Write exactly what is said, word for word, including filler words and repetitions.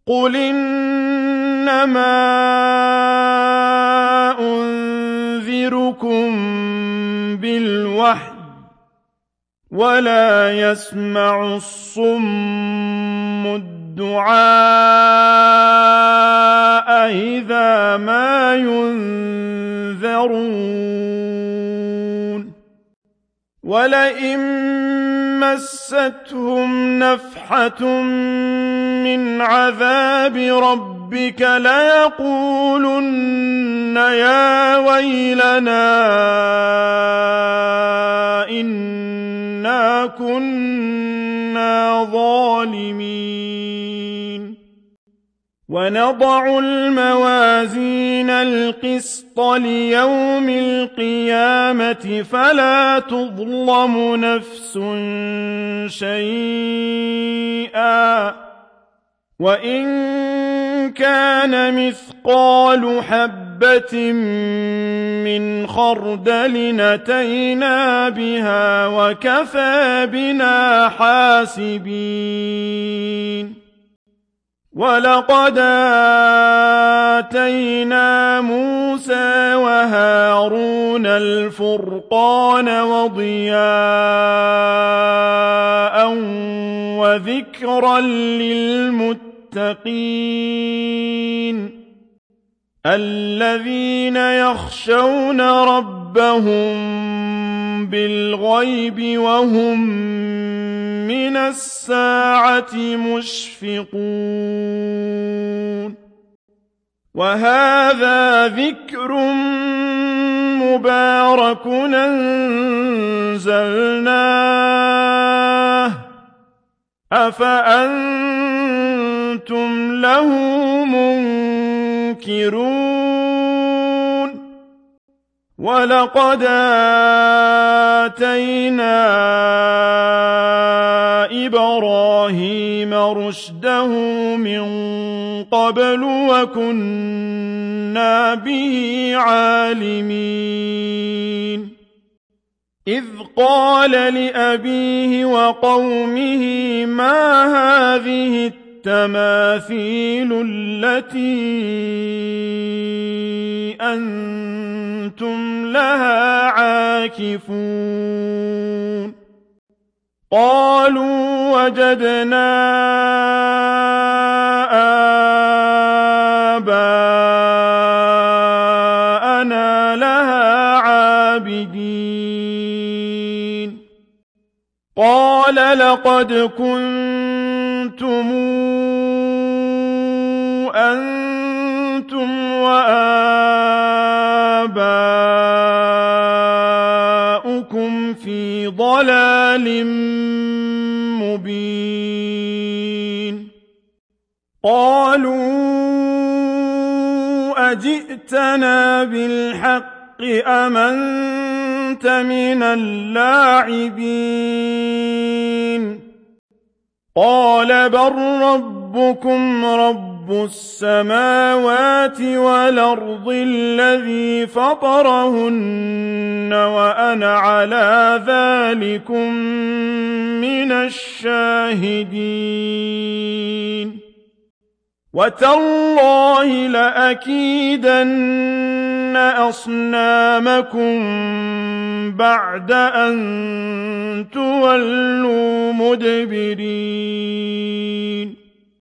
قُلْ إِنَّمَا أُنذِرُكُم بِالْوَحْيِ ۚ وَلَا يَسْمَعُ الصُّمُّ الدُّعَاءَ إِذَا مَا يُنذَرُونَ وَلَئِن مَّسَّتْهُمْ نَفْحَةٌ مِّنْ عَذَابِ رَبِّكَ لَيَقُولُنَّ يَا وَيْلَنَا إِنَّا كُنَّا ظَالِمِينَ وَنَضَعُ الْمَوَازِينَ الْقِسْطَ لِيَوْمِ الْقِيَامَةِ فَلَا تُظْلَمُ نَفْسٌ شَيْئًا ۖ وَإِن كَانَ مِثْقَالُ حَبَّةٍ مِّنْ خَرْدَلٍ أَتَيْنَا بِهَا وَكَفَىٰ بِنَا حَاسِبِينَ وَلَقَدْ آتَيْنَا مُوسَىٰ وَهَارُونَ الْفُرْقَانَ وَضِيَاءً وَذِكْرًا لِّلْمُتَّقِينَ الَّذِينَ يَخْشَوْنَ رَبَّهُم بِالْغَيْبِ وَهُم مِّنَ السَّاعَةِ مُشْفِقُونَ وَهَٰذَا ذِكْرٌ مُّبَارَكٌ أَنزَلْنَاهُ ۚ أَفَأَنتُمْ لَهُ مُنكِرُونَ وَلَقَدْ آتَيْنَا إِبْرَاهِيمَ رُشْدَهُ مِن قَبْلُ وَكُنَّا بِهِ عَالِمِينَ إِذْ قَالَ لِأَبِيهِ وَقَوْمِهِ مَا هَٰذِهِ التَّمَاثِيلُ الَّتِي أَنتُمْ لَهَا عَاكِفُونَ قَالُوا وَجَدْنَا آبَاءَنَا لَهَا عَابِدِينَ قَالَ لَقَدْ كُنتُمْ أَنتُمْ وَآبَاؤُكُمْ فِي ضَلَالٍ مُّبِينٍ قَالُوا أَجِئْتَنَا بِالْحَقِّ أَمْ أَنتَ مِنَ اللَّاعِبِينَ قَالَ بَل رَّبُّكُمْ رَبُّ السَّمَاوَاتِ وَالْأَرْضِ الَّذِي فَطَرَهُنَّ وَأَنَا عَلَىٰ ذَٰلِكُم مِّنَ الشَّاهِدِينَ وَتَاللَّهِ لَأَكِيدَنَّ أَصْنَامَكُم بَعْدَ أَن تُوَلُّوا مُدْبِرِينَ